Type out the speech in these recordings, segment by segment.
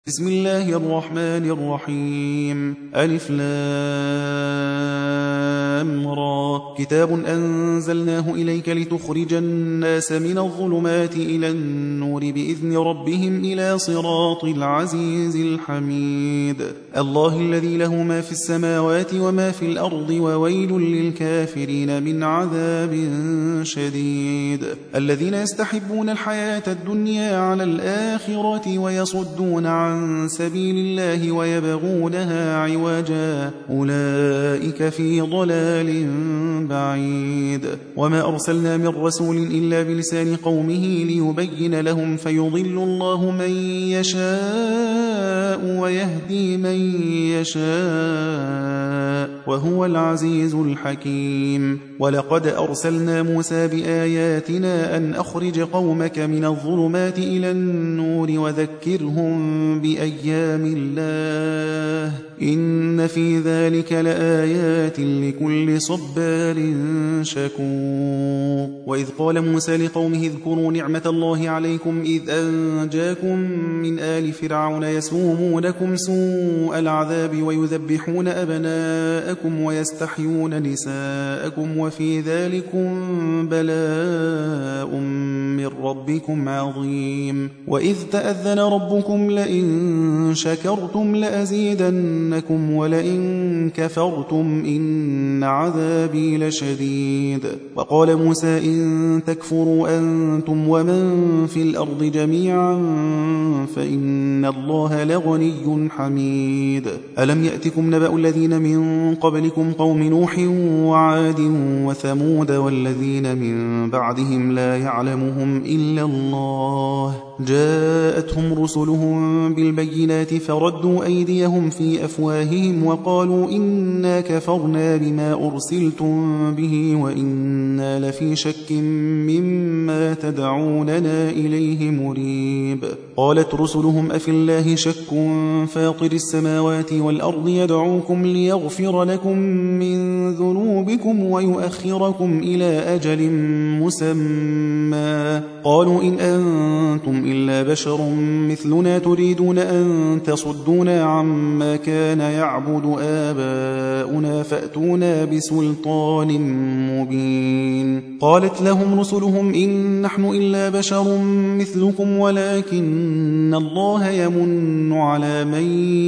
بسم الله الرحمن الرحيم ألف لام را كتاب أنزلناه إليك لتخرج الناس من الظلمات إلى النور بإذن ربهم إلى صراط العزيز الحميد الله الذي له ما في السماوات وما في الأرض وويل للكافرين من عذاب شديد الذين يستحبون الحياة الدنيا على الآخرة ويصدون عن سبيل الله ويبغونها عوجا أولئك في ضلال بعيد وما أرسلنا من رسول إلا بلسان قومه ليبين لهم فيضل الله من يشاء ويهدي من يشاء وهو العزيز الحكيم ولقد أرسلنا موسى بآياتنا أن أخرج قومك من الظلمات إلى النور وذكرهم بأيام الله إن في ذلك لآيات لكل صبار شكور وإذ قال موسى لقومه اذكروا نعمة الله عليكم إذ أنجاكم من آل فرعون يسومونكم سوء العذاب ويذبحون أبناءكم ويستحيون نساءكم وفي ذلكم بلاء من ربكم عظيم وإذ تأذن ربكم لئن شكرتم لأزيدنكم ولئن كفرتم إن عذابي لشديد وقال موسى إن تكفروا أنتم ومن في الأرض جميعا فإن الله لغني حميد ألم يأتكم نبأ الذين من قبلكم قوم نوح وعاد وثمود والذين من بعدهم لا يعلمهم إلا الله جاءتهم رسلهم بالبينات فردوا أيديهم في أفواههم وقالوا إنا كفرنا بما أرسلتم به وإنا لفي شك مما تدعوننا إليه مريب قالت رسلهم أفي الله شك فاطر السماوات والأرض يدعوكم ليغفر لكم من ذنوبكم ويؤخركم إلى أجل مسمى قالوا إن أنتم إلا بشر مثلنا تريدون أن تصدونا عما كان يعبد آباؤنا فأتونا بسلطان مبين قالت لهم رسلهم إن نحن إلا بشر مثلكم ولكن الله يمن على من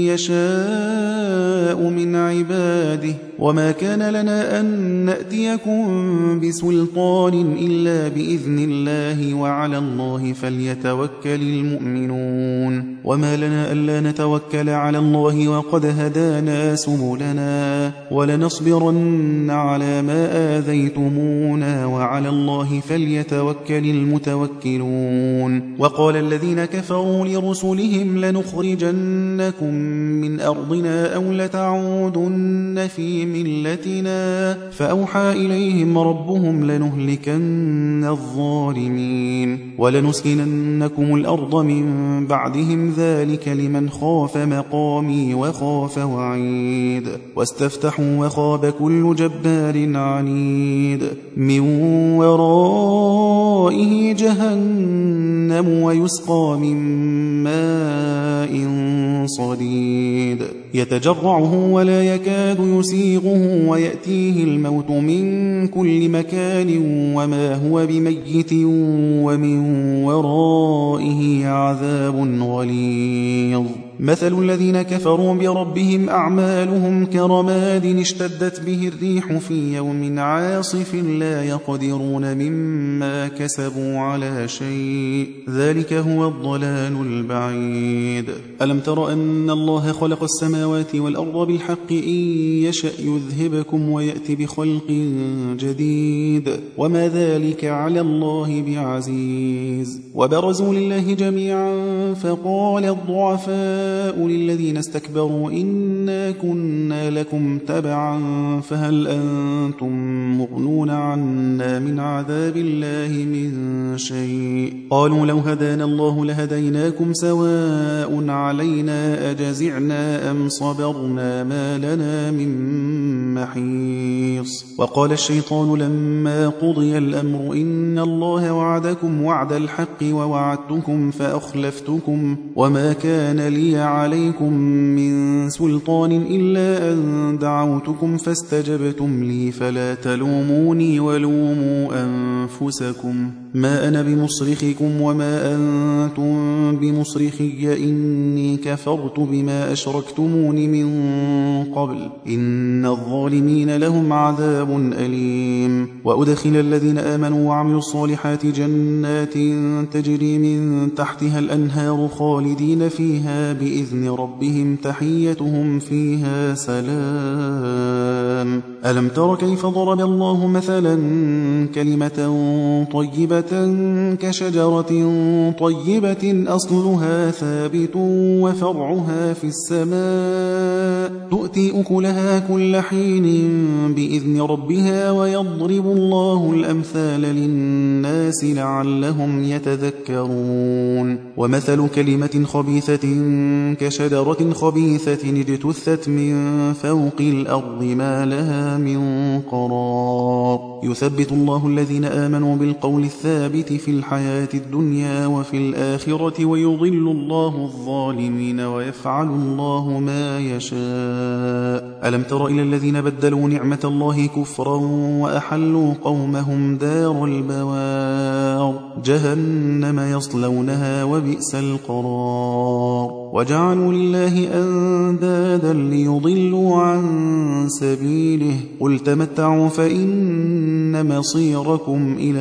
يشاء من عباده وما كان لنا أن نأتيكم بسلطان إلا بإذن الله وعلى الله فليتوكل المؤمنون وما لنا ألا نتوكل على الله وقد هدانا سبلنا ولنصبرن على ما آذيتمونا وعلى الله فليتوكل المتوكلون وقال الذين كفروا لرسلهم لنخرجنكم من أرضنا أو لتعودن في ملتنا فأوحى إليهم ربهم لنهلكن الظالمين ولنسكننكم الأرض من بعدهم ذلك لمن خاف مقامي وخاف وعيد واستفتحوا وخاب كل جبار عنيد من ورائه جهنم ويسقى من ماء صديد يتجرعه ولا يكاد يسيغه ويأتيه الموت من كل مكان وما هو بميت ومن ورائه عذاب غليظ مثل الذين كفروا بربهم أعمالهم كرماد اشتدت به الريح في يوم عاصف لا يقدرون مما كسبوا على شيء ذلك هو الضلال البعيد ألم تر أن الله خلق السماوات والأرض بالحق إن يشأ يذهبكم ويأتي بخلق جديد وما ذلك على الله بعزيز وبرزوا لله جميعا فقال الضعفاء للذين استكبروا إنا كنا لكم تبعا فهل أنتم مغنون عنا من عذاب الله من شيء قالوا لو هدانا الله لهديناكم سواء علينا أجزعنا أم صبرنا ما لنا من محيص وقال الشيطان لما قضي الأمر إن الله وعدكم وعد الحق ووعدتكم فأخلفتكم وما كان لي لنا عليكم من سلطان إلا أن دعوتكم فاستجبتم لي فلا تلوموني ولوموا أنفسكم ما أنا بمصرخكم وما أنتم بمصرخي إني كفرت بما أشركتمون من قبل إن الظالمين لهم عذاب أليم وأدخل الذين آمنوا وعملوا الصالحات جنات تجري من تحتها الأنهار خالدين فيها بإذن ربهم تحيتهم فيها سلام ألم تر كيف ضرب الله مثلا كلمة طيبة كشجرة طيبة أصلها ثابت وفرعها في السماء تؤتي أكلها كل حين بإذن ربها ويضرب الله الأمثال للناس لعلهم يتذكرون ومثل كلمة خبيثة كشجرة خبيثة اجتثت من فوق الأرض ما لها من قرار يثبت الله الذين آمنوا بالقول الثابت في الحياة الدنيا وفي الآخرة ويضل الله الظالمين ويفعل الله ما يشاء ألم تر إلى الذين بدلوا نعمة الله كفرا وأحلوا قومهم دار البوار جهنم يصلونها وبئس القرار وجعلوا لله أندادا ليضلوا عن سبيله قل تمتعوا فإن مصيركم إلى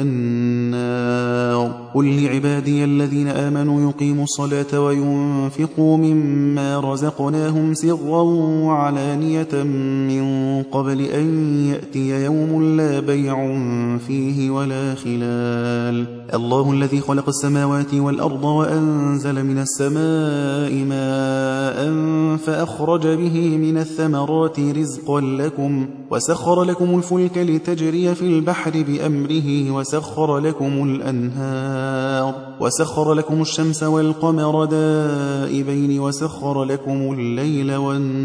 النار قل لعبادي الذين آمنوا يقيموا الصلاة وينفقوا مما رزقناهم سرا وعلانية من قبل أن يأتي يوم لا بيع فيه ولا خلال الله الذي خلق السماوات والأرض وأنزل من السماء ماء فأخرج به من الثمرات رزقا لكم وسخر لكم الفلك لتجري في البحر بأمره وسخر لكم الأنهار وسخر لكم الشمس والقمر دائبين وسخر لكم الليل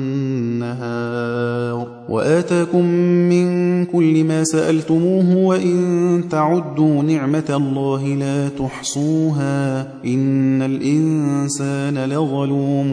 والنهار وآتاكم من كل ما سألتموه وإن تعدوا نعمة الله لا تحصوها إن الإنسان لظلوم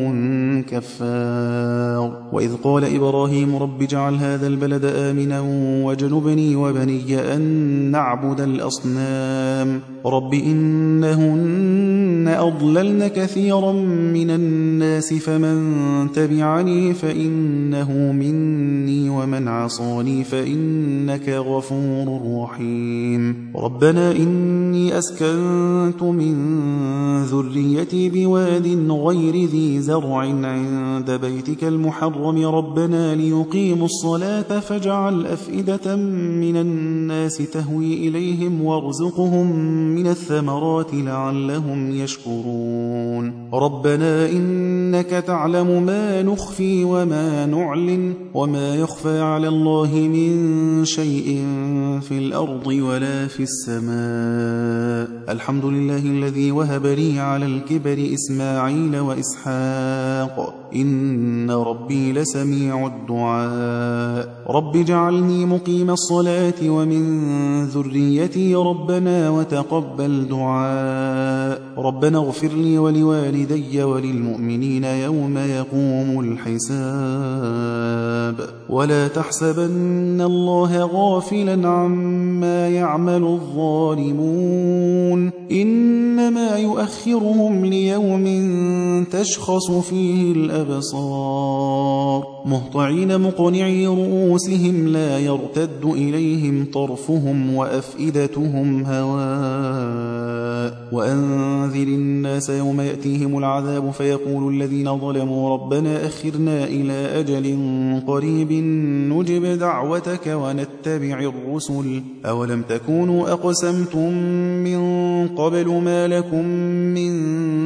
كفار وإذ قال إبراهيم رب اجعل هذا البلد آمنا واجنبني وبني أن نعبد الأصنام رب إنهن أضللن كثيرا من الناس فمن تبعني فإنه مني ومن عصاني فإنك غفور رحيم ربنا إني أسكنت من ذريتي بواد غير ذي زرع عند بيتك المحرم ربنا ليقيموا الصلاة فاجعل أفئدة من الناس تهوي إليهم وارزقهم من الثمرات لعلهم يشكرون ربنا إنك تعلم ما نخفي وما نعلن وما يخفى على الله من شيء في الأرض ولا في السماء الحمد لله الذي وهب لي على الكبر إسماعيل وإسحاق إن ربي لسميع الدعاء رب اجعلني مقيم الصلاة ومن ذريتي ربنا وتقبل دعاء ربنا اغفر لي ولوالدي وللمؤمنين يوم يقوم الحساب ولا تحسبن الله غافلا عما يعمل الظالمون إنما يؤخرهم ليوم تشخص فيه الأبصار مهطعين مقنعي رؤوسهم لا يرتد إليهم طرفهم وأفئدتهم هواء وأنذر الناس يوم يأتيهم العذاب فيقول الذين ظلموا ربنا أخرنا إلى أجل قريب نجب دعوتك ونتبع الرسل أولم تكونوا أقسمتم من قبل ما لكم من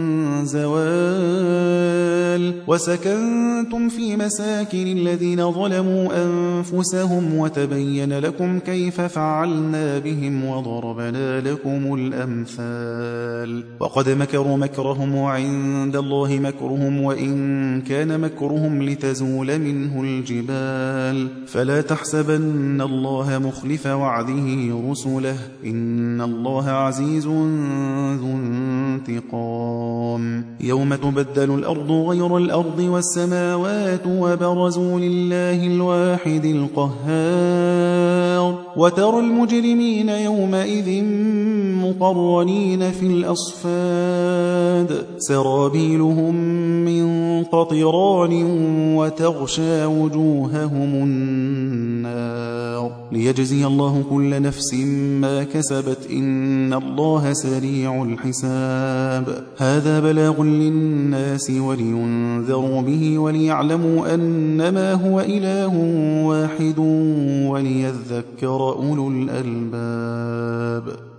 زوال وسكنتم في مساكن الذين ظلموا أنفسهم وتبين لكم كيف فعلنا بهم وضربنا لكم الأمثال وقد مكروا مكرهم وعند الله مكرهم وإن كان مكرهم لتزول منه الجبال فلا تحسبن الله مخلف وعده رسله إن الله عزيز ذو انتقام يوم تبدل الأرض غير الأرض والسماوات وبرزوا لله الواحد القهار وترى المجرمين يومئذ مقرنين في الأصفاد سرابيلهم من قطران وتغشى وجوههم النار ليجزي الله كل نفس ما كسبت إن الله سريع الحساب هذا بلاغ للناس ولينذروا به وليعلموا أنما هو إله واحد وليذكر أولو الألباب